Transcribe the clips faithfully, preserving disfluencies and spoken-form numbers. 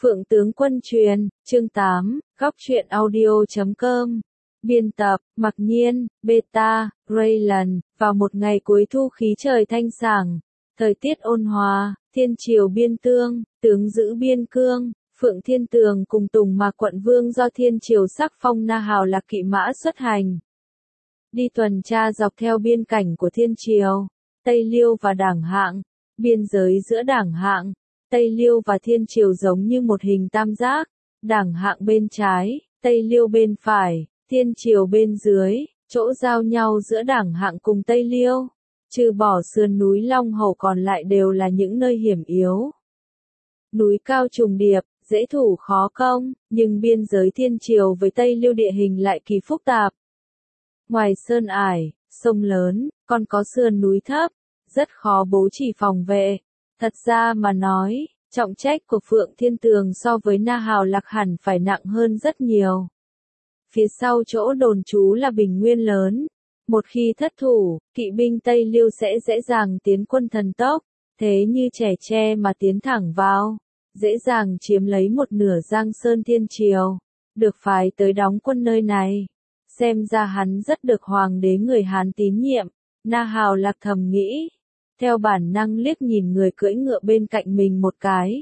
Phượng tướng quân truyền, chương tám, góc truyện audio chấm com. Biên tập, Mặc Nhiên, Beta, Raylan, vào một ngày cuối thu khí trời thanh sảng, thời tiết ôn hòa, thiên triều biên tương, tướng giữ biên cương, Phượng Thiên Tường cùng Tùng Mạc quận vương do thiên triều sắc phong Na Hào Lạc kỵ mã xuất hành. Đi tuần tra dọc theo biên cảnh của thiên triều, Tây Liêu và Đảng Hạng, biên giới giữa Đảng Hạng, Tây Liêu và thiên triều giống như một hình tam giác, Đảng Hạng bên trái, Tây Liêu bên phải, thiên triều bên dưới, chỗ giao nhau giữa Đảng Hạng cùng Tây Liêu, trừ bỏ sườn núi Long Hầu còn lại đều là những nơi hiểm yếu. Núi cao trùng điệp, dễ thủ khó công, nhưng biên giới thiên triều với Tây Liêu địa hình lại kỳ phức tạp. Ngoài sơn ải, sông lớn, còn có sườn núi thấp, rất khó bố trí phòng vệ. Thật ra mà nói, trọng trách của Phượng Thiên Tường so với Na Hào Lạc hẳn phải nặng hơn rất nhiều. Phía sau chỗ đồn trú là bình nguyên lớn. Một khi thất thủ, kỵ binh Tây Liêu sẽ dễ dàng tiến quân thần tốc, thế như trẻ tre mà tiến thẳng vào, dễ dàng chiếm lấy một nửa Giang Sơn thiên triều, được phái tới đóng quân nơi này. Xem ra hắn rất được hoàng đế người Hán tín nhiệm, Na Hào Lạc thầm nghĩ. Theo bản năng liếc nhìn người cưỡi ngựa bên cạnh mình một cái.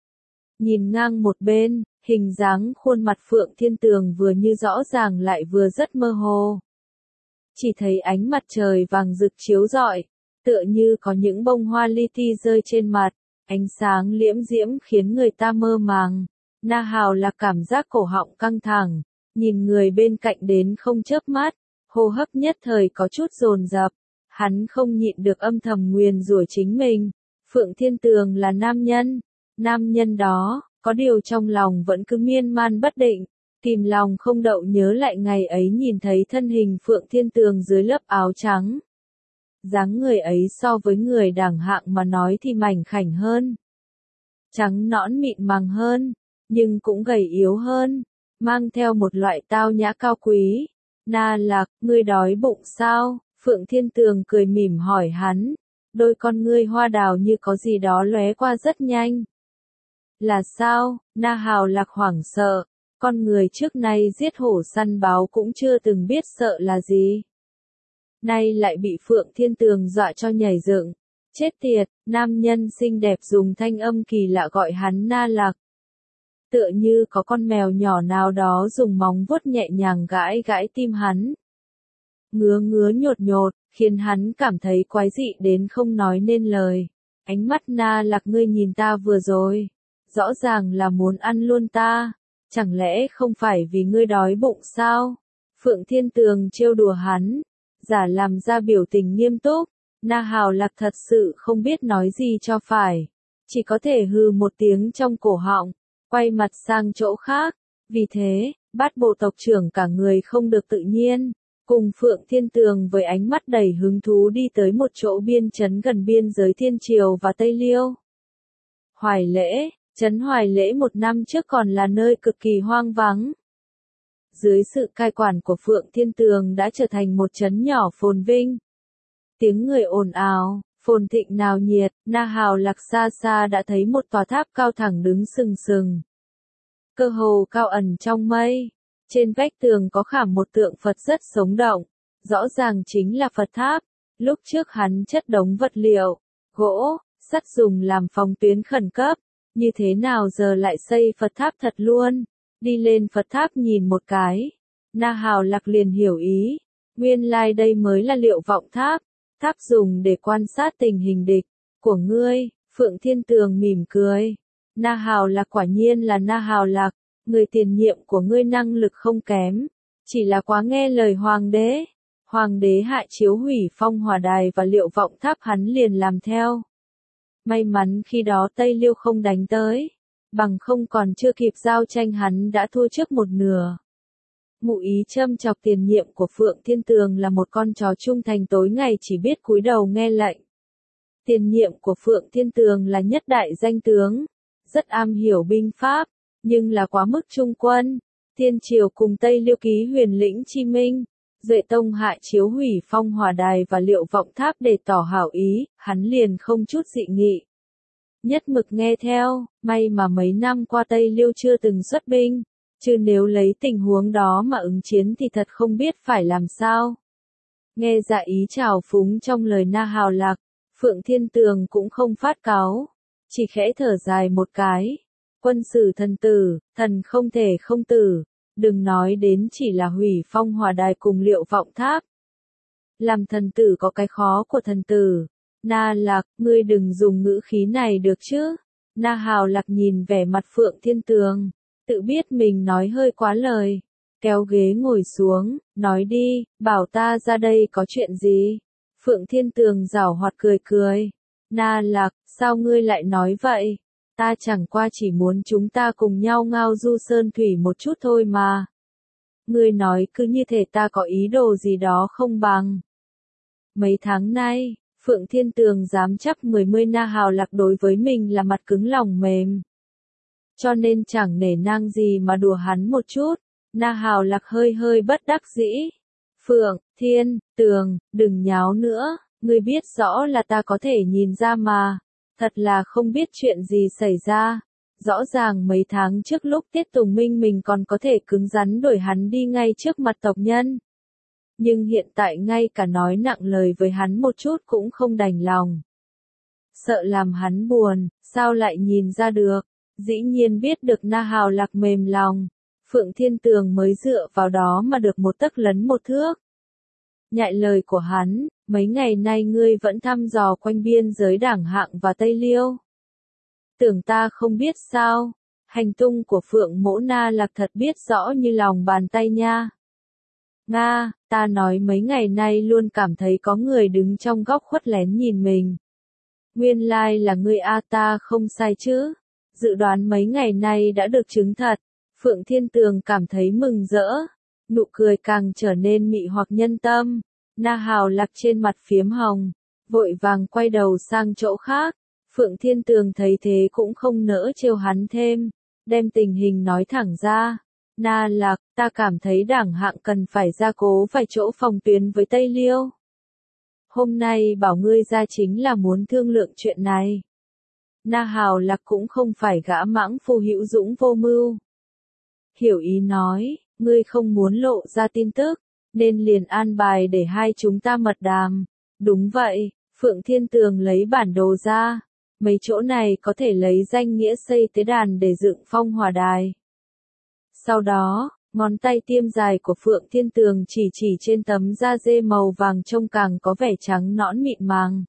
Nhìn ngang một bên, hình dáng khuôn mặt Phượng Thiên Tường vừa như rõ ràng lại vừa rất mơ hồ. Chỉ thấy ánh mặt trời vàng rực chiếu rọi, tựa như có những bông hoa li ti rơi trên mặt, ánh sáng liễm diễm khiến người ta mơ màng. Na Hào là cảm giác cổ họng căng thẳng, nhìn người bên cạnh đến không chớp mắt, hô hấp nhất thời có chút dồn dập. Hắn không nhịn được âm thầm nguyền rủa chính mình. Phượng Thiên Tường là nam nhân. Nam nhân đó, có điều trong lòng vẫn cứ miên man bất định. Kìm lòng không đậu nhớ lại ngày ấy nhìn thấy thân hình Phượng Thiên Tường dưới lớp áo trắng. Dáng người ấy so với người Đảng Hạng mà nói thì mảnh khảnh hơn. Trắng nõn mịn màng hơn, nhưng cũng gầy yếu hơn. Mang theo một loại tao nhã cao quý. Na Lạc, ngươi đói bụng sao? Phượng Thiên Tường cười mỉm hỏi hắn, đôi con ngươi hoa đào như có gì đó lóe qua rất nhanh. Là sao? Na Hào Lạc hoảng sợ, con người trước nay giết hổ săn báo cũng chưa từng biết sợ là gì. Nay lại bị Phượng Thiên Tường dọa cho nhảy dựng, chết tiệt, nam nhân xinh đẹp dùng thanh âm kỳ lạ gọi hắn Na Lạc. Tựa như có con mèo nhỏ nào đó dùng móng vuốt nhẹ nhàng gãi gãi tim hắn. Ngứa ngứa nhột nhột, khiến hắn cảm thấy quái dị đến không nói nên lời. Ánh mắt Na Lạc ngươi nhìn ta vừa rồi, rõ ràng là muốn ăn luôn ta, chẳng lẽ không phải vì ngươi đói bụng sao? Phượng Thiên Tường trêu đùa hắn, giả làm ra biểu tình nghiêm túc. Na Hào Lạc thật sự không biết nói gì cho phải, chỉ có thể hừ một tiếng trong cổ họng, quay mặt sang chỗ khác. Vì thế, Bát Bộ tộc trưởng cả người không được tự nhiên. Cùng Phượng Thiên Tường với ánh mắt đầy hứng thú đi tới một chỗ biên trấn gần biên giới thiên triều và Tây Liêu. Hoài Lễ, trấn Hoài Lễ một năm trước còn là nơi cực kỳ hoang vắng. Dưới sự cai quản của Phượng Thiên Tường đã trở thành một trấn nhỏ phồn vinh. Tiếng người ồn ào, phồn thịnh náo nhiệt, Na Hào Lạc xa xa đã thấy một tòa tháp cao thẳng đứng sừng sừng. Cơ hồ cao ẩn trong mây. Trên vách tường có khảm một tượng Phật rất sống động, rõ ràng chính là Phật tháp. Lúc trước hắn chất đống vật liệu, gỗ, sắt dùng làm phòng tuyến khẩn cấp, như thế nào giờ lại xây Phật tháp thật luôn. Đi lên Phật tháp nhìn một cái, Na Hào Lạc liền hiểu ý, nguyên lai like đây mới là Liệu Vọng Tháp, tháp dùng để quan sát tình hình địch của ngươi. Phượng Thiên Tường mỉm cười, Na Hào Lạc quả nhiên là Na Hào Lạc. Người tiền nhiệm của ngươi năng lực không kém, chỉ là quá nghe lời hoàng đế. Hoàng đế hạ chiếu hủy Phong Hỏa Đài và Liệu Vọng Tháp hắn liền làm theo. May mắn khi đó Tây Liêu không đánh tới, bằng không còn chưa kịp giao tranh hắn đã thua trước một nửa. Ngụ ý châm chọc tiền nhiệm của Phượng Thiên Tường là một con chó trung thành tối ngày chỉ biết cúi đầu nghe lệnh. Tiền nhiệm của Phượng Thiên Tường là nhất đại danh tướng, rất am hiểu binh pháp. Nhưng là quá mức trung quân. Thiên triều cùng Tây Liêu ký huyền lĩnh chi minh, Duệ Tông hạ chiếu hủy Phong Hỏa Đài và Liệu Vọng Tháp để tỏ hảo ý, hắn liền không chút dị nghị. nhất mực nghe theo, may mà mấy năm qua Tây Liêu chưa từng xuất binh, chứ nếu lấy tình huống đó mà ứng chiến thì thật không biết phải làm sao. Nghe dạ ý trào phúng trong lời Na Hào Lạc, Phượng Thiên Tường cũng không phát cáu, chỉ khẽ thở dài một cái. Quân sử thần tử, thần không thể không tử, đừng nói đến chỉ là hủy phong hòa đài cùng Liệu Vọng Tháp. Làm thần tử có cái khó của thần tử. Na Lạc, ngươi đừng dùng ngữ khí này được chứ. Na Hào Lạc nhìn vẻ mặt Phượng Thiên Tường, tự biết mình nói hơi quá lời. Kéo ghế ngồi xuống, nói đi, bảo ta ra đây có chuyện gì. Phượng Thiên Tường giảo hoạt cười cười. Na Lạc, sao ngươi lại nói vậy? Ta chẳng qua chỉ muốn chúng ta cùng nhau ngao du sơn thủy một chút thôi mà. Ngươi nói cứ như thể ta có ý đồ gì đó không bằng. Mấy tháng nay, Phượng Thiên Tường dám chắc mười mươi Na Hào Lạc đối với mình là mặt cứng lòng mềm. Cho nên chẳng nể nang gì mà đùa hắn một chút. Na Hào Lạc hơi hơi bất đắc dĩ. Phượng, Thiên, Tường, đừng nháo nữa, ngươi biết rõ là ta có thể nhìn ra mà. Thật là không biết chuyện gì xảy ra. Rõ ràng mấy tháng trước lúc Tiết Tùng Minh mình còn có thể cứng rắn đuổi hắn đi ngay trước mặt tộc nhân. Nhưng hiện tại ngay cả nói nặng lời với hắn một chút cũng không đành lòng. Sợ làm hắn buồn, sao lại nhìn ra được, dĩ nhiên biết được Na Hào Lạc mềm lòng. Phượng Thiên Tường mới dựa vào đó mà được một tấc lấn một thước. Nhại lời của hắn, mấy ngày nay ngươi vẫn thăm dò quanh biên giới Đảng Hạng và Tây Liêu. Tưởng ta không biết sao, hành tung của Phượng Mỗ Na Lạc thật biết rõ như lòng bàn tay nha. Nga, ta nói mấy ngày nay luôn cảm thấy có người đứng trong góc khuất lén nhìn mình. Nguyên lai là ngươi a, ta không sai chứ. Dự đoán mấy ngày nay đã được chứng thật. Phượng Thiên Tường cảm thấy mừng rỡ. Nụ cười càng trở nên mị hoặc nhân tâm. Na Hào Lạc trên mặt phiếm hồng, vội vàng quay đầu sang chỗ khác. Phượng Thiên Tường thấy thế cũng không nỡ trêu hắn thêm, đem tình hình nói thẳng ra. Na Lạc, ta cảm thấy Đảng Hạng cần phải gia cố vài chỗ phòng tuyến với Tây Liêu. Hôm nay bảo ngươi ra chính là muốn thương lượng chuyện này. Na Hào Lạc cũng không phải gã mãng phu hữu dũng vô mưu. Hiểu ý nói, ngươi không muốn lộ ra tin tức, nên liền an bài để hai chúng ta mật đàm. Đúng vậy, Phượng Thiên Tường lấy bản đồ ra. Mấy chỗ này có thể lấy danh nghĩa xây tế đàn để dựng phong hòa đài. Sau đó, ngón tay tiêm dài của Phượng Thiên Tường chỉ chỉ trên tấm da dê màu vàng trông càng có vẻ trắng nõn mịn màng.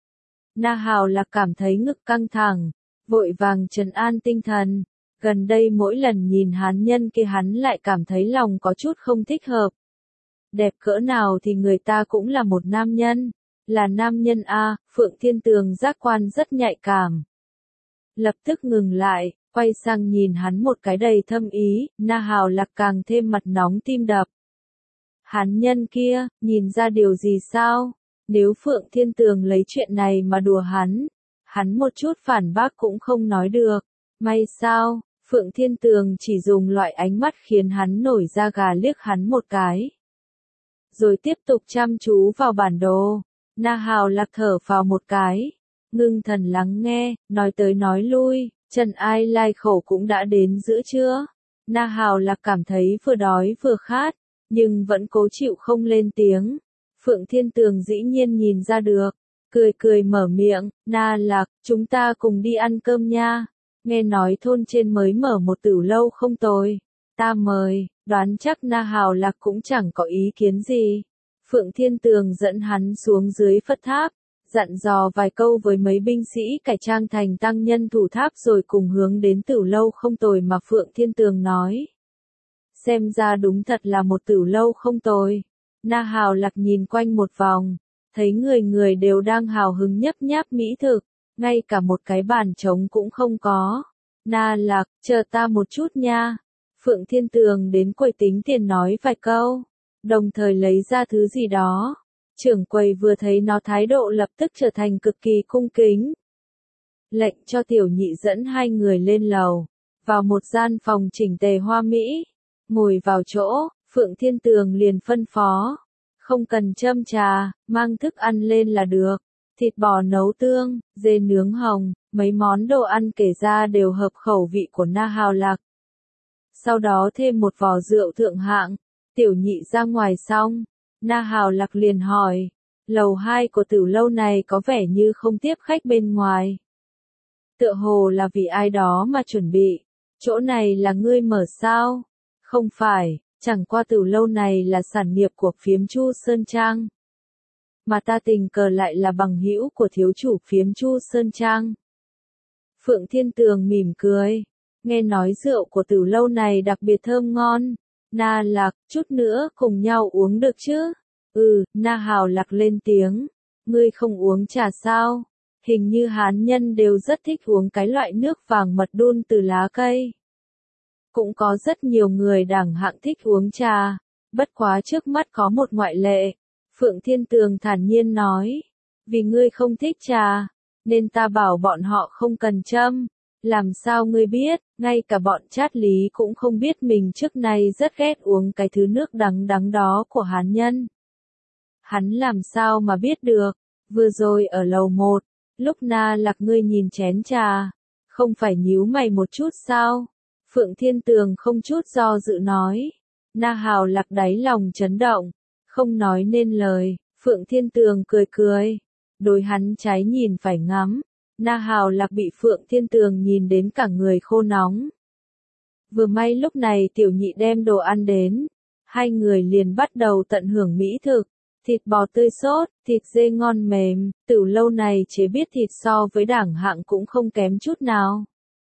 Na Hào Lạc cảm thấy ngực căng thẳng, vội vàng trấn an tinh thần. Gần đây mỗi lần nhìn hán nhân kia hắn lại cảm thấy lòng có chút không thích hợp. Đẹp cỡ nào thì người ta cũng là một nam nhân. Là nam nhân a, Phượng Thiên Tường giác quan rất nhạy cảm. Lập tức ngừng lại, quay sang nhìn hắn một cái đầy thâm ý, Na Hào Lạc càng thêm mặt nóng tim đập. Hán nhân kia, nhìn ra điều gì sao? Nếu Phượng Thiên Tường lấy chuyện này mà đùa hắn, hắn một chút phản bác cũng không nói được. May sao, Phượng Thiên Tường chỉ dùng loại ánh mắt khiến hắn nổi da gà liếc hắn một cái. Rồi tiếp tục chăm chú vào bản đồ. Na Hào Lạc thở vào một cái, ngưng thần lắng nghe, nói tới nói lui, Trần Ai Lai khẩu cũng đã đến giữa trưa. Na Hào Lạc cảm thấy vừa đói vừa khát, nhưng vẫn cố chịu không lên tiếng. Phượng Thiên Tường dĩ nhiên nhìn ra được, cười cười mở miệng, Na Lạc, chúng ta cùng đi ăn cơm nha. Nghe nói thôn trên mới mở một tửu lâu không tồi, ta mời, đoán chắc Na Hào Lạc cũng chẳng có ý kiến gì. Phượng Thiên Tường dẫn hắn xuống dưới Phật tháp, dặn dò vài câu với mấy binh sĩ cải trang thành tăng nhân thủ tháp rồi cùng hướng đến tửu lâu không tồi mà Phượng Thiên Tường nói. Xem ra đúng thật là một tửu lâu không tồi. Na Hào Lạc nhìn quanh một vòng, thấy người người đều đang hào hứng nhấp nháp mỹ thực, ngay cả một cái bàn trống cũng không có. Na Lạc, chờ ta một chút nha. Phượng Thiên Tường đến quầy tính tiền nói vài câu, đồng thời lấy ra thứ gì đó. Trưởng quầy vừa thấy nó thái độ lập tức trở thành cực kỳ cung kính. Lệnh cho tiểu nhị dẫn hai người lên lầu, vào một gian phòng chỉnh tề hoa mỹ. Ngồi vào chỗ, Phượng Thiên Tường liền phân phó. Không cần châm trà, mang thức ăn lên là được. thịt bò nấu tương, dê nướng hồng, mấy món đồ ăn kể ra đều hợp khẩu vị của Na Hào Lạc. Sau đó thêm một vò rượu thượng hạng, tiểu nhị ra ngoài xong, Na Hào Lạc liền hỏi, lầu hai của tử lâu này có vẻ như không tiếp khách bên ngoài. Tựa hồ là vì ai đó mà chuẩn bị, chỗ này là ngươi mở sao? Không phải, chẳng qua tử lâu này là sản nghiệp của phiếm Chu Sơn Trang. Mà ta tình cờ lại là bằng hữu của thiếu chủ phiếm Chu Sơn Trang. Phượng Thiên Tường mỉm cười, nghe nói rượu của tử lâu này đặc biệt thơm ngon. Na Lạc, chút nữa cùng nhau uống được chứ? Ừ, Na Hào Lạc lên tiếng, ngươi không uống trà sao? Hình như Hán nhân đều rất thích uống cái loại nước vàng mật đun từ lá cây. Cũng có rất nhiều người đẳng hạng thích uống trà, bất quá trước mắt có một ngoại lệ. Phượng Thiên Tường thản nhiên nói, vì ngươi không thích trà, nên ta bảo bọn họ không cần châm. Làm sao ngươi biết, ngay cả bọn Trát Lý cũng không biết mình trước nay rất ghét uống cái thứ nước đắng đắng đó của Hán nhân. Hắn làm sao mà biết được, vừa rồi ở lầu một, lúc Na Lạc ngươi nhìn chén trà, không phải nhíu mày một chút sao? Phượng Thiên Tường không chút do dự nói. Na Hào Lạc đáy lòng chấn động, không nói nên lời. Phượng Thiên Tường cười cười, đôi hắn trái nhìn phải ngắm. Na Hào Lạc bị Phượng Thiên Tường nhìn đến cả người khô nóng. Vừa may lúc này tiểu nhị đem đồ ăn đến, hai người liền bắt đầu tận hưởng mỹ thực. Thịt bò tươi sốt, thịt dê ngon mềm, tử lâu này chế biết thịt so với đẳng hạng cũng không kém chút nào.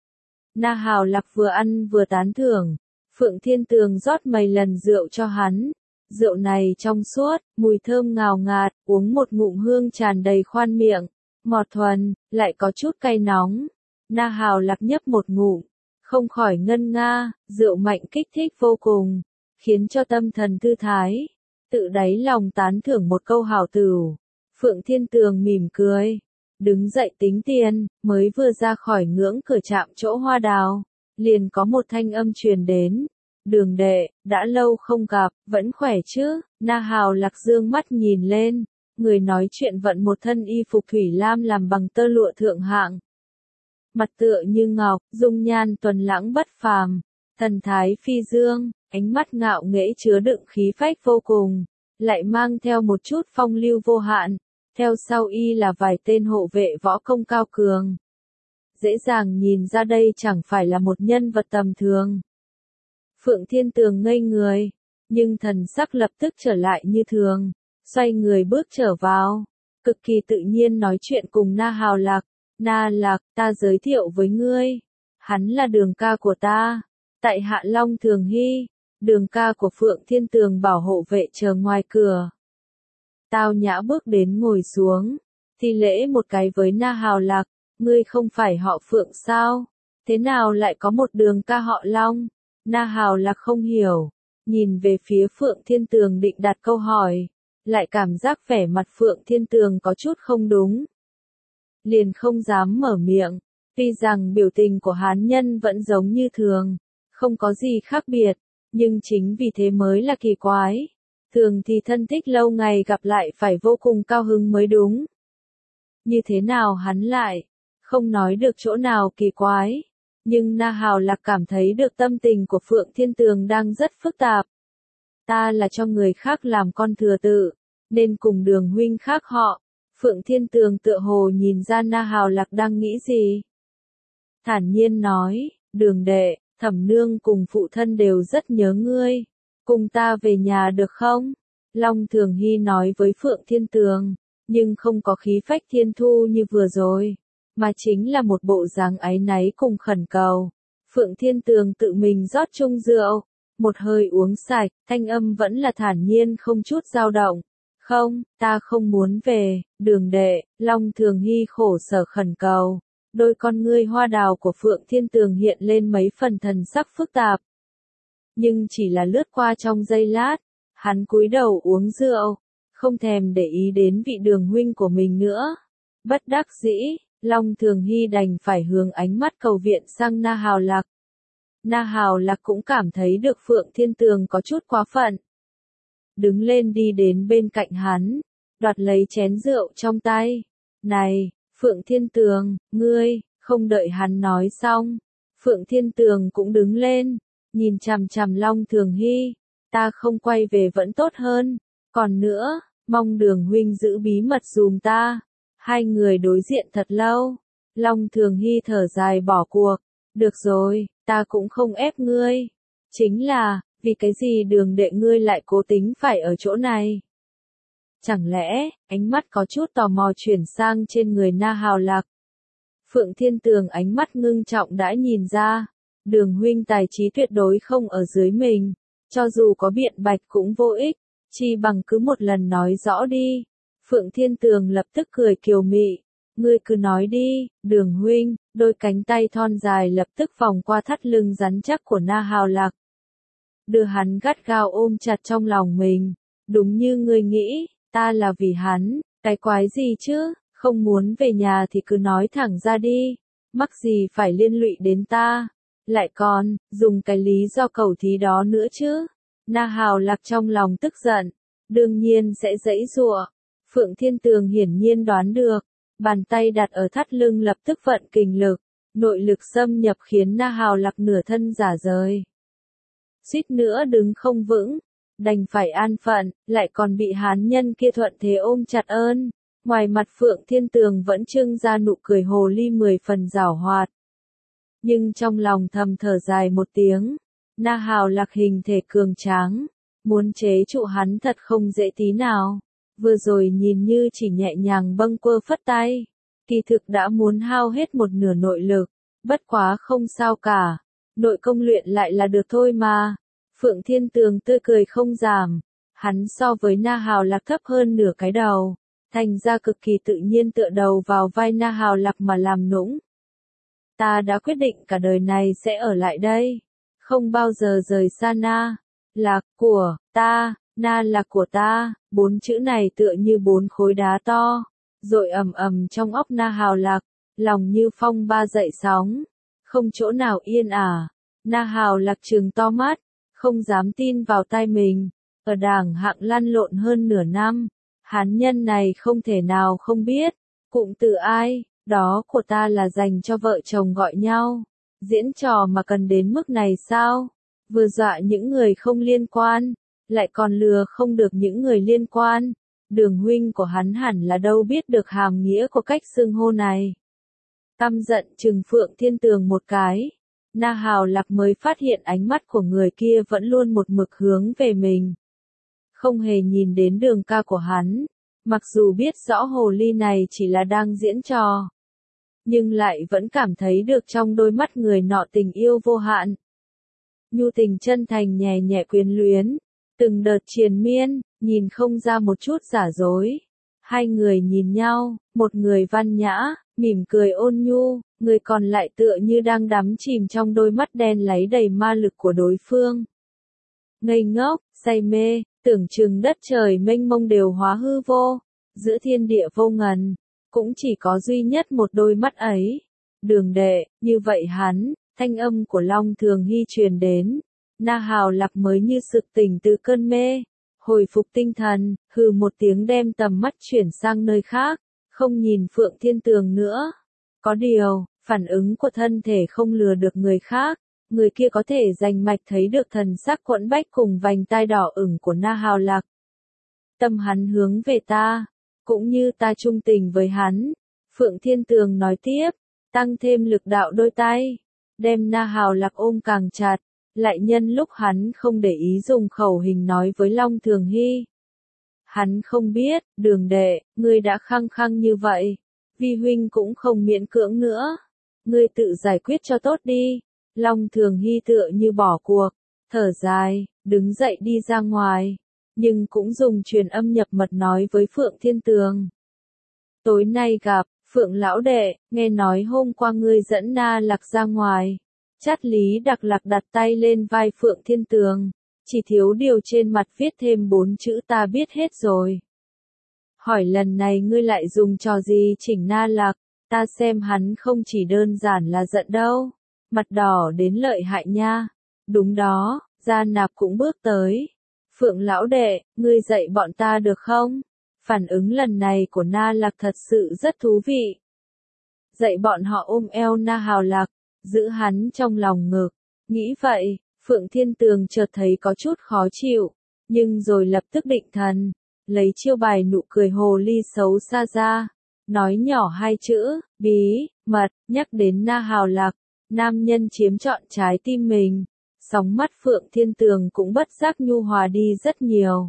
Na Hào Lạc vừa ăn vừa tán thưởng, Phượng Thiên Tường rót mấy lần rượu cho hắn. Rượu này trong suốt, mùi thơm ngào ngạt, uống một ngụm hương tràn đầy khoan miệng, ngọt thuần, lại có chút cay nóng. Na Hào Lạc nhấp một ngụm, không khỏi ngân nga, rượu mạnh kích thích vô cùng, khiến cho tâm thần thư thái. Tự đáy lòng tán thưởng một câu hảo tửu. Phượng Thiên Tường mỉm cười, đứng dậy tính tiền, mới vừa ra khỏi ngưỡng cửa trạm chỗ hoa đào, liền có một thanh âm truyền đến. Đường đệ, đã lâu không gặp, vẫn khỏe chứ? Na Hào Lạc dương mắt nhìn lên, người nói chuyện vận một thân y phục thủy lam làm bằng tơ lụa thượng hạng. Mặt tựa như ngọc, dung nhan tuần lãng bất phàm, thần thái phi dương, ánh mắt ngạo nghễ chứa đựng khí phách vô cùng, lại mang theo một chút phong lưu vô hạn. Theo sau y là vài tên hộ vệ võ công cao cường. Dễ dàng nhìn ra đây chẳng phải là một nhân vật tầm thường. Phượng Thiên Tường ngây người, nhưng thần sắc lập tức trở lại như thường, xoay người bước trở vào, cực kỳ tự nhiên nói chuyện cùng Na Hào Lạc. Na Lạc, ta giới thiệu với ngươi, hắn là đường ca của ta, tại Hạ Long Thường Hy, đường ca của Phượng Thiên Tường bảo hộ vệ chờ ngoài cửa. Tao nhã bước đến ngồi xuống, thi lễ một cái với Na Hào Lạc, ngươi không phải họ Phượng sao, thế nào lại có một đường ca họ Long? Na Hào Lạc không hiểu, nhìn về phía Phượng Thiên Tường định đặt câu hỏi, lại cảm giác vẻ mặt Phượng Thiên Tường có chút không đúng. Liền không dám mở miệng, tuy rằng biểu tình của Hán nhân vẫn giống như thường, không có gì khác biệt, nhưng chính vì thế mới là kỳ quái. Thường thì thân thích lâu ngày gặp lại phải vô cùng cao hứng mới đúng. Như thế nào hắn lại, không nói được chỗ nào kỳ quái. Nhưng Na Hào Lạc cảm thấy được tâm tình của Phượng Thiên Tường đang rất phức tạp. Ta là cho người khác làm con thừa tự, nên cùng đường huynh khác họ. Phượng Thiên Tường tựa hồ nhìn ra Na Hào Lạc đang nghĩ gì. Thản nhiên nói, đường đệ, Thẩm nương cùng phụ thân đều rất nhớ ngươi. Cùng ta về nhà được không? Long Thường Hy nói với Phượng Thiên Tường, nhưng không có khí phách thiên thu như vừa rồi, mà chính là một bộ dáng áy náy cùng khẩn cầu. Phượng Thiên Tường tự mình rót chung rượu, một hơi uống sạch, thanh âm vẫn là thản nhiên không chút dao động. Không, ta không muốn về, đường đệ. Long Thường Hy khổ sở khẩn cầu. Đôi con ngươi hoa đào của Phượng Thiên Tường hiện lên mấy phần thần sắc phức tạp. Nhưng chỉ là lướt qua trong giây lát, hắn cúi đầu uống rượu, không thèm để ý đến vị đường huynh của mình nữa. Bất đắc dĩ, Long Thường Hy đành phải hướng ánh mắt cầu viện sang Na Hào Lạc. Na Hào Lạc cũng cảm thấy được Phượng Thiên Tường có chút quá phận. Đứng lên đi đến bên cạnh hắn, đoạt lấy chén rượu trong tay. Này, Phượng Thiên Tường, ngươi, không đợi hắn nói xong. Phượng Thiên Tường cũng đứng lên, nhìn chằm chằm Long Thường Hy, ta không quay về vẫn tốt hơn, còn nữa, mong Đường huynh giữ bí mật dùm ta. Hai người đối diện thật lâu, Long Thường Hy thở dài bỏ cuộc, được rồi, ta cũng không ép ngươi, chính là, vì cái gì Đường đệ ngươi lại cố tính phải ở chỗ này? Chẳng lẽ, ánh mắt có chút tò mò chuyển sang trên người Na Hào Lạc. Phượng Thiên Tường ánh mắt ngưng trọng đã nhìn ra, Đường huynh tài trí tuyệt đối không ở dưới mình, cho dù có biện bạch cũng vô ích, chi bằng cứ một lần nói rõ đi. Phượng Thiên Tường lập tức cười kiều mị, ngươi cứ nói đi, Đường huynh, đôi cánh tay thon dài lập tức vòng qua thắt lưng rắn chắc của Na Hào Lạc. Đưa hắn gắt gao ôm chặt trong lòng mình, đúng như ngươi nghĩ, ta là vì hắn, cái quái gì chứ, không muốn về nhà thì cứ nói thẳng ra đi, mắc gì phải liên lụy đến ta, lại còn, dùng cái lý do cầu thí đó nữa chứ. Na Hào Lạc trong lòng tức giận, đương nhiên sẽ giãy giụa. Phượng Thiên Tường hiển nhiên đoán được, bàn tay đặt ở thắt lưng lập tức vận kình lực, nội lực xâm nhập khiến Na Hào Lạc nửa thân rả rời. Suýt nữa đứng không vững, đành phải an phận, lại còn bị hán nhân kia thuận thế ôm chặt ơn. Ngoài mặt Phượng Thiên Tường vẫn trưng ra nụ cười hồ ly mười phần giảo hoạt. Nhưng trong lòng thầm thở dài một tiếng, Na Hào Lạc hình thể cường tráng, muốn chế trụ hắn thật không dễ tí nào. Vừa rồi nhìn như chỉ nhẹ nhàng bâng quơ phất tay, kỳ thực đã muốn hao hết một nửa nội lực, bất quá không sao cả, nội công luyện lại là được thôi mà. Phượng Thiên Tường tươi cười không giảm, hắn so với Na Hào Lạc thấp hơn nửa cái đầu, thành ra cực kỳ tự nhiên tựa đầu vào vai Na Hào Lạc mà làm nũng. Ta đã quyết định cả đời này sẽ ở lại đây, không bao giờ rời xa Na. Lạc của ta, Na Lạc của ta, bốn chữ này tựa như bốn khối đá to, rồi ầm ầm trong óc Na Hào Lạc, lòng như phong ba dậy sóng, không chỗ nào yên ả. Na Hào Lạc trừng to mắt, không dám tin vào tai mình, ở đảng hạng lăn lộn hơn nửa năm, hán nhân này không thể nào không biết, cụm từ ai, đó của ta là dành cho vợ chồng gọi nhau, diễn trò mà cần đến mức này sao, vừa dọa những người không liên quan, lại còn lừa không được những người liên quan, Đường huynh của hắn hẳn là đâu biết được hàm nghĩa của cách xưng hô này. Căm giận trừng Phượng Thiên Tường một cái. Na Hào Lạc mới phát hiện ánh mắt của người kia vẫn luôn một mực hướng về mình. Không hề nhìn đến Đường ca của hắn, mặc dù biết rõ hồ ly này chỉ là đang diễn trò. Nhưng lại vẫn cảm thấy được trong đôi mắt người nọ tình yêu vô hạn. Nhu tình chân thành nhẹ nhẹ quyến luyến, từng đợt triền miên, nhìn không ra một chút giả dối. Hai người nhìn nhau, một người văn nhã, mỉm cười ôn nhu, người còn lại tựa như đang đắm chìm trong đôi mắt đen láy đầy ma lực của đối phương. Ngây ngốc, say mê, tưởng chừng đất trời mênh mông đều hóa hư vô, giữa thiên địa vô ngần, cũng chỉ có duy nhất một đôi mắt ấy. Đường đệ, như vậy hắn, thanh âm của Long Thường Hy truyền đến, Na Hào Lạc mới như sực tỉnh từ cơn mê, hồi phục tinh thần, hừ một tiếng đem tầm mắt chuyển sang nơi khác, không nhìn Phượng Thiên Tường nữa. Có điều, phản ứng của thân thể không lừa được người khác, người kia có thể rành mạch thấy được thần sắc quẫn bách cùng vành tai đỏ ửng của Na Hào Lạc. Tâm hắn hướng về ta, cũng như ta trung tình với hắn. Phượng Thiên Tường nói tiếp, tăng thêm lực đạo đôi tay, đem Na Hào Lạc ôm càng chặt, lại nhân lúc hắn không để ý dùng khẩu hình nói với Long Thường Hy. Hắn không biết, Đường đệ, ngươi đã khăng khăng như vậy, vi huynh cũng không miễn cưỡng nữa, ngươi tự giải quyết cho tốt đi. Long Thường Hy tựa như bỏ cuộc, thở dài, đứng dậy đi ra ngoài, nhưng cũng dùng truyền âm nhập mật nói với Phượng Thiên Tường. Tối nay gặp, Phượng lão đệ, nghe nói hôm qua ngươi dẫn Na Lạc ra ngoài. Chát Lý Đặc Lạc đặt tay lên vai Phượng Thiên Tường, chỉ thiếu điều trên mặt viết thêm bốn chữ ta biết hết rồi. Hỏi lần này ngươi lại dùng trò gì chỉnh Na Lạc, ta xem hắn không chỉ đơn giản là giận đâu, mặt đỏ đến lợi hại nha. Đúng đó, Gia Nạp cũng bước tới. Phượng lão đệ, ngươi dạy bọn ta được không? Phản ứng lần này của Na Lạc thật sự rất thú vị. Dạy bọn họ ôm eo Na Hào Lạc, giữ hắn trong lòng ngực. Nghĩ vậy, Phượng Thiên Tường chợt thấy có chút khó chịu, nhưng rồi lập tức định thần, lấy chiêu bài nụ cười hồ ly xấu xa ra, nói nhỏ hai chữ, bí, mật, nhắc đến Na Hào Lạc, nam nhân chiếm trọn trái tim mình. Sóng mắt Phượng Thiên Tường cũng bất giác nhu hòa đi rất nhiều.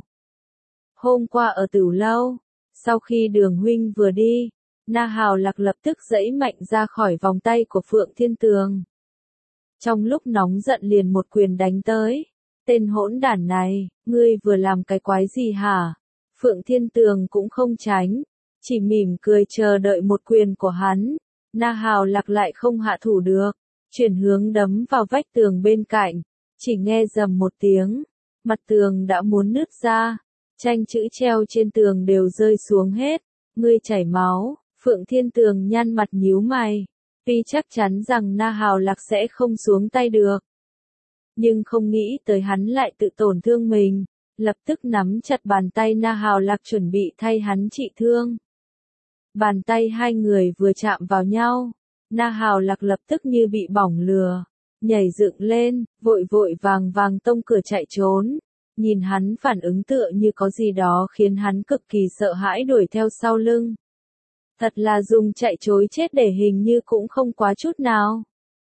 Hôm qua ở Tửu Lâu, sau khi Đường huynh vừa đi, Na Hào Lạc lập tức giãy mạnh ra khỏi vòng tay của Phượng Thiên Tường. Trong lúc nóng giận liền một quyền đánh tới. Tên hỗn đản này, ngươi vừa làm cái quái gì hả? Phượng Thiên Tường cũng không tránh, chỉ mỉm cười chờ đợi một quyền của hắn. Na Hào Lạc lại không hạ thủ được, chuyển hướng đấm vào vách tường bên cạnh, chỉ nghe rầm một tiếng, mặt tường đã muốn nứt ra, tranh chữ treo trên tường đều rơi xuống hết. Ngươi chảy máu. Phượng Thiên Tường nhăn mặt nhíu mày, vì chắc chắn rằng Na Hào Lạc sẽ không xuống tay được. Nhưng không nghĩ tới hắn lại tự tổn thương mình, lập tức nắm chặt bàn tay Na Hào Lạc chuẩn bị thay hắn trị thương. Bàn tay hai người vừa chạm vào nhau, Na Hào Lạc lập tức như bị bỏng lửa, nhảy dựng lên, vội vội vàng vàng tông cửa chạy trốn. Nhìn hắn phản ứng tựa như có gì đó khiến hắn cực kỳ sợ hãi đuổi theo sau lưng. Thật là dùng chạy chối chết để hình như cũng không quá chút nào.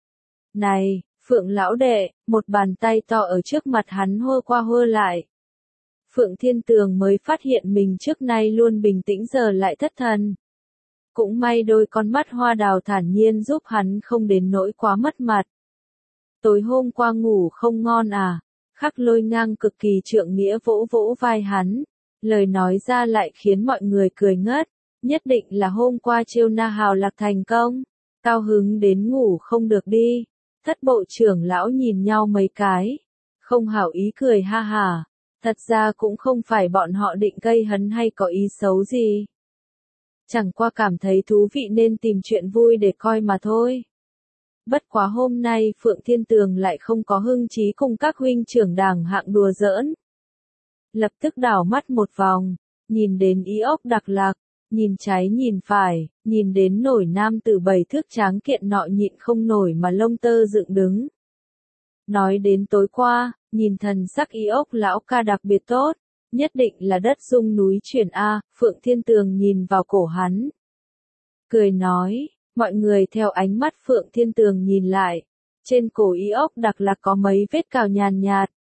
Này, Phượng lão đệ, một bàn tay to ở trước mặt hắn hơ qua hơ lại. Phượng Thiên Tường mới phát hiện mình trước nay luôn bình tĩnh giờ lại thất thần. Cũng may đôi con mắt hoa đào thản nhiên giúp hắn không đến nỗi quá mất mặt. Tối hôm qua ngủ không ngon à? Khắc Lôi Ngang cực kỳ trượng nghĩa vỗ vỗ vai hắn, lời nói ra lại khiến mọi người cười ngất. Nhất định là hôm qua trêu Na Hào Lạc thành công, cao hứng đến ngủ không được đi. Thất bộ trưởng lão nhìn nhau mấy cái, không hảo ý cười ha hà, thật ra cũng không phải bọn họ định gây hấn hay có ý xấu gì. Chẳng qua cảm thấy thú vị nên tìm chuyện vui để coi mà thôi. Bất quá hôm nay Phượng Thiên Tường lại không có hưng chí cùng các huynh trưởng đảng hạng đùa giỡn. Lập tức đảo mắt một vòng, nhìn đến Y Ốc Đặc Lạc. Nhìn trái nhìn phải, nhìn đến nổi nam tử bảy thước tráng kiện nọ nhịn không nổi mà lông tơ dựng đứng. Nói đến tối qua, nhìn thần sắc Y Ốc lão ca đặc biệt tốt, nhất định là đất rung núi chuyển A. Phượng Thiên Tường nhìn vào cổ hắn, cười nói, mọi người theo ánh mắt Phượng Thiên Tường nhìn lại, trên cổ Y Ốc Đặc Lạc có mấy vết cào nhàn nhạt.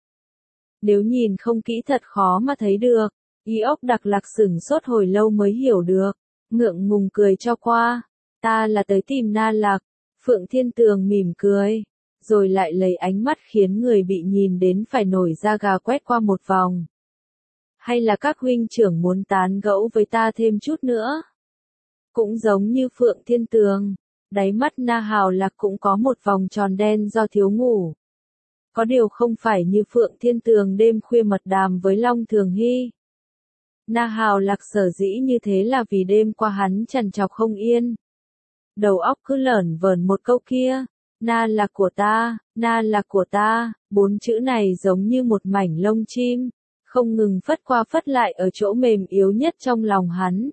Nếu nhìn không kỹ thật khó mà thấy được. Y Ốc Đặc Lạc sửng sốt hồi lâu mới hiểu được, ngượng ngùng cười cho qua, ta là tới tìm Na Lạc. Phượng Thiên Tường mỉm cười, rồi lại lấy ánh mắt khiến người bị nhìn đến phải nổi da gà quét qua một vòng. Hay là các huynh trưởng muốn tán gẫu với ta thêm chút nữa? Cũng giống như Phượng Thiên Tường, đáy mắt Na Hào Lạc cũng có một vòng tròn đen do thiếu ngủ. Có điều không phải như Phượng Thiên Tường đêm khuya mật đàm với Long Thường Hy. Na Hào Lạc sở dĩ như thế là vì đêm qua hắn trằn trọc không yên. Đầu óc cứ lởn vởn một câu kia, Na Lạc của ta, Na Lạc của ta, bốn chữ này giống như một mảnh lông chim, không ngừng phất qua phất lại ở chỗ mềm yếu nhất trong lòng hắn.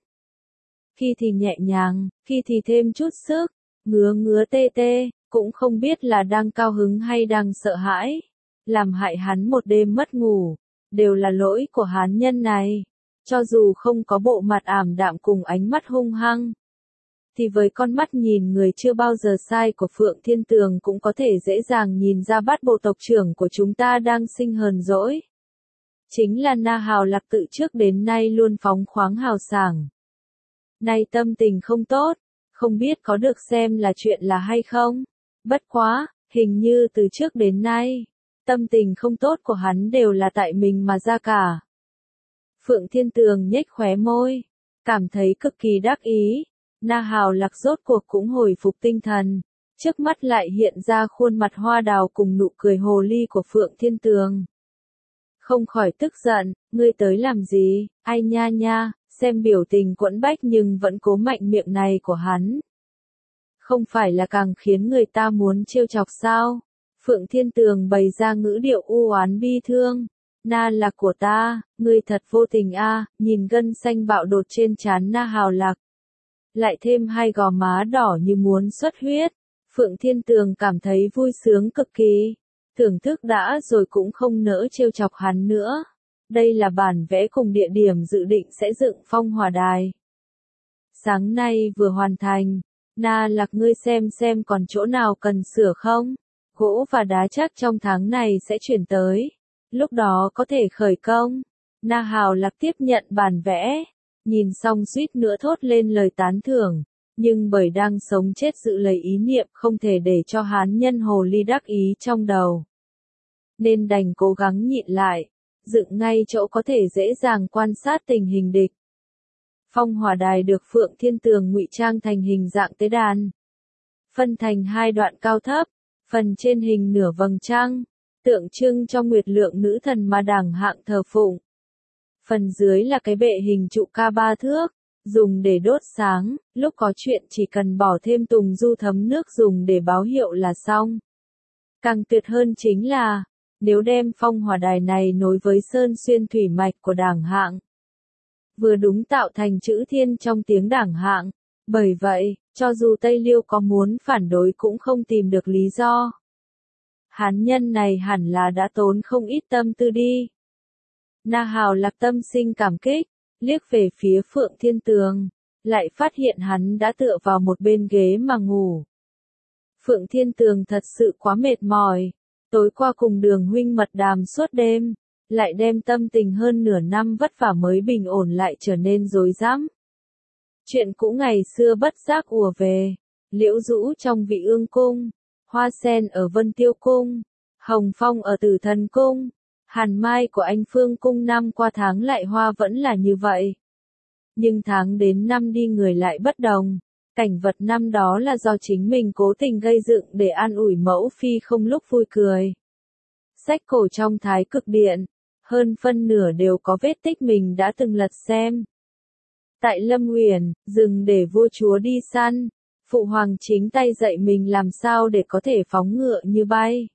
Khi thì nhẹ nhàng, khi thì thêm chút sức, ngứa ngứa tê tê, cũng không biết là đang cao hứng hay đang sợ hãi. Làm hại hắn một đêm mất ngủ, đều là lỗi của hán nhân này. Cho dù không có bộ mặt ảm đạm cùng ánh mắt hung hăng, thì với con mắt nhìn người chưa bao giờ sai của Phượng Thiên Tường cũng có thể dễ dàng nhìn ra bát bộ tộc trưởng của chúng ta đang sinh hờn dỗi. Chính là Na Hào Lạc tự trước đến nay luôn phóng khoáng hào sảng. Nay tâm tình không tốt, không biết có được xem là chuyện là hay không. Bất quá, hình như từ trước đến nay, tâm tình không tốt của hắn đều là tại mình mà ra cả. Phượng Thiên Tường nhếch khóe môi, cảm thấy cực kỳ đắc ý. Na Hào Lạc rốt cuộc cũng hồi phục tinh thần, trước mắt lại hiện ra khuôn mặt hoa đào cùng nụ cười hồ ly của Phượng Thiên Tường. Không khỏi tức giận, ngươi tới làm gì? Ai nha nha, xem biểu tình quẫn bách nhưng vẫn cố mạnh miệng này của hắn. Không phải là càng khiến người ta muốn trêu chọc sao? Phượng Thiên Tường bày ra ngữ điệu u oán bi thương. Na Lạc của ta, ngươi thật vô tình a, nhìn gân xanh bạo đột trên trán Na Hào Lạc. Lại thêm hai gò má đỏ như muốn xuất huyết. Phượng Thiên Tường cảm thấy vui sướng cực kỳ. Thưởng thức đã rồi cũng không nỡ trêu chọc hắn nữa. Đây là bản vẽ cùng địa điểm dự định sẽ dựng phong hỏa đài. Sáng nay vừa hoàn thành. Na Lạc ngươi xem xem còn chỗ nào cần sửa không? Gỗ và đá chắc trong tháng này sẽ chuyển tới. Lúc đó có thể khởi công. Na Hào Lạc tiếp nhận bản vẽ. Nhìn xong suýt nữa thốt lên lời tán thưởng. Nhưng bởi đang sống chết giữ lấy ý niệm không thể để cho hán nhân hồ ly đắc ý trong đầu. Nên đành cố gắng nhịn lại. Dựng ngay chỗ có thể dễ dàng quan sát tình hình địch. Phong hỏa đài được Phượng Thiên Tường ngụy trang thành hình dạng tế đàn. Phân thành hai đoạn cao thấp. Phần trên hình nửa vầng trăng. Tượng trưng cho nguyệt lượng nữ thần mà đẳng hạng thờ phụng. Phần dưới là cái bệ hình trụ cao ba thước. Dùng để đốt sáng, lúc có chuyện chỉ cần bỏ thêm tùng du thấm nước dùng để báo hiệu là xong. Càng tuyệt hơn chính là, nếu đem phong hỏa đài này nối với sơn xuyên thủy mạch của đảng hạng. Vừa đúng tạo thành chữ thiên trong tiếng đảng hạng. Bởi vậy, cho dù Tây Liêu có muốn phản đối cũng không tìm được lý do. Hán nhân này hẳn là đã tốn không ít tâm tư đi. Na Hào Lạc tâm sinh cảm kích. Liếc về phía Phượng Thiên Tường, lại phát hiện hắn đã tựa vào một bên ghế mà ngủ. Phượng Thiên Tường thật sự quá mệt mỏi, tối qua cùng Đường huynh mật đàm suốt đêm, lại đem tâm tình hơn nửa năm vất vả mới bình ổn lại trở nên rối rắm. Chuyện cũ ngày xưa bất giác ùa về, Liễu Dũ trong Vị Ương cung, Hoa Sen ở Vân Tiêu cung, Hồng Phong ở Tử Thần cung. Hàn mai của anh Phương cung năm qua tháng lại hoa vẫn là như vậy. Nhưng tháng đến năm đi người lại bất đồng. Cảnh vật năm đó là do chính mình cố tình gây dựng để an ủi mẫu phi không lúc vui cười. Sách cổ trong Thái Cực Điện, hơn phân nửa đều có vết tích mình đã từng lật xem. Tại Lâm Uyển, dừng để vua chúa đi săn, phụ hoàng chính tay dạy mình làm sao để có thể phóng ngựa như bay.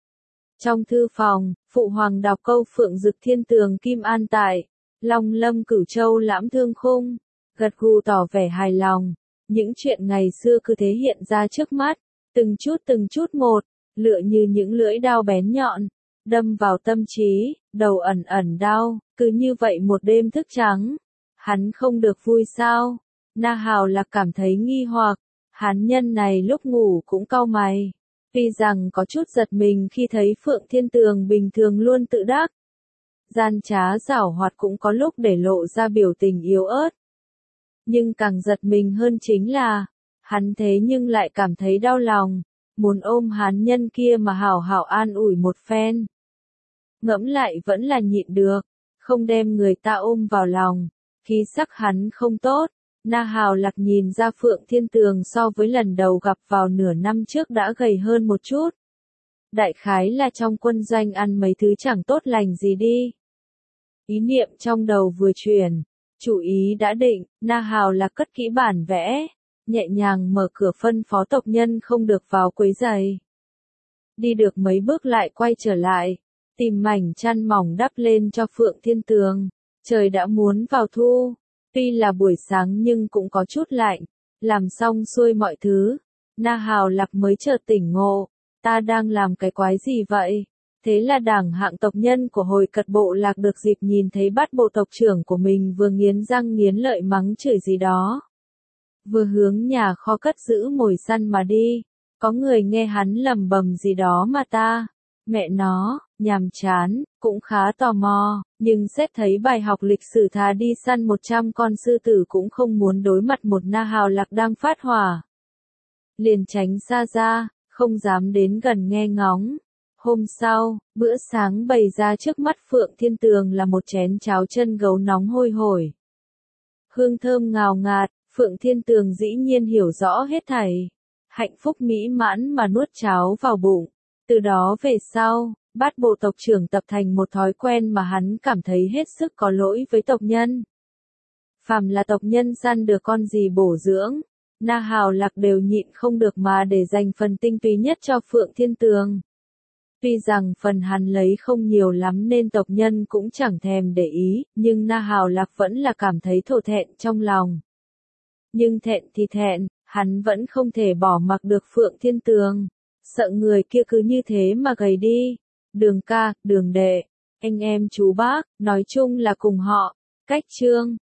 Trong thư phòng, phụ hoàng đọc câu Phượng Dực Thiên Tường Kim An tại, Long Lâm Cửu Châu Lãm Thương Khung, gật gù tỏ vẻ hài lòng. Những chuyện ngày xưa cứ thế hiện ra trước mắt, từng chút từng chút một, lựa như những lưỡi đao bén nhọn, đâm vào tâm trí, đầu ẩn ẩn đau, cứ như vậy một đêm thức trắng. Hắn không được vui sao? Na Hào Lạc cảm thấy nghi hoặc, hán nhân này lúc ngủ cũng cau mày. Tuy rằng có chút giật mình khi thấy Phượng Thiên Tường bình thường luôn tự đắc. Gian trá giảo hoạt cũng có lúc để lộ ra biểu tình yếu ớt. Nhưng càng giật mình hơn chính là, hắn thế nhưng lại cảm thấy đau lòng, muốn ôm hán nhân kia mà hảo hảo an ủi một phen. Ngẫm lại vẫn là nhịn được, không đem người ta ôm vào lòng, khí sắc hắn không tốt. Na Hào Lạc nhìn ra Phượng Thiên Tường so với lần đầu gặp vào nửa năm trước đã gầy hơn một chút. Đại khái là trong quân doanh ăn mấy thứ chẳng tốt lành gì đi. Ý niệm trong đầu vừa chuyển, chủ ý đã định, Na Hào Lạc cất kỹ bản vẽ, nhẹ nhàng mở cửa phân phó tộc nhân không được vào quấy rầy. Đi được mấy bước lại quay trở lại, tìm mảnh chăn mỏng đắp lên cho Phượng Thiên Tường. Trời đã muốn vào thu. Tuy là buổi sáng nhưng cũng có chút lạnh, làm xong xuôi mọi thứ, Na Hào Lạc mới chợt tỉnh ngộ, ta đang làm cái quái gì vậy? Thế là đảng hạng tộc nhân của hồi cật bộ lạc được dịp nhìn thấy Bát bộ tộc trưởng của mình vừa nghiến răng nghiến lợi mắng chửi gì đó. Vừa hướng nhà kho cất giữ mồi săn mà đi, có người nghe hắn lầm bầm gì đó mà ta, mẹ nó, nhàm chán, cũng khá tò mò, nhưng xét thấy bài học lịch sử thà đi săn một trăm con sư tử cũng không muốn đối mặt một Na Hào Lạc đang phát hỏa. Liền tránh xa ra, không dám đến gần nghe ngóng. Hôm sau, bữa sáng bày ra trước mắt Phượng Thiên Tường là một chén cháo chân gấu nóng hôi hổi. Hương thơm ngào ngạt, Phượng Thiên Tường dĩ nhiên hiểu rõ hết thảy. Hạnh phúc mỹ mãn mà nuốt cháo vào bụng. Từ đó về sau, Bát bộ tộc trưởng tập thành một thói quen mà hắn cảm thấy hết sức có lỗi với tộc nhân. Phàm là tộc nhân săn được con gì bổ dưỡng, Na Hào Lạc đều nhịn không được mà để dành phần tinh túy nhất cho Phượng Thiên Tường. Tuy rằng phần hắn lấy không nhiều lắm nên tộc nhân cũng chẳng thèm để ý, nhưng Na Hào Lạc vẫn là cảm thấy thổ thẹn trong lòng. Nhưng thẹn thì thẹn, hắn vẫn không thể bỏ mặc được Phượng Thiên Tường. Sợ người kia cứ như thế mà gầy đi. Đường ca, đường đệ, anh em chú bác, nói chung là cùng họ, cách Trương.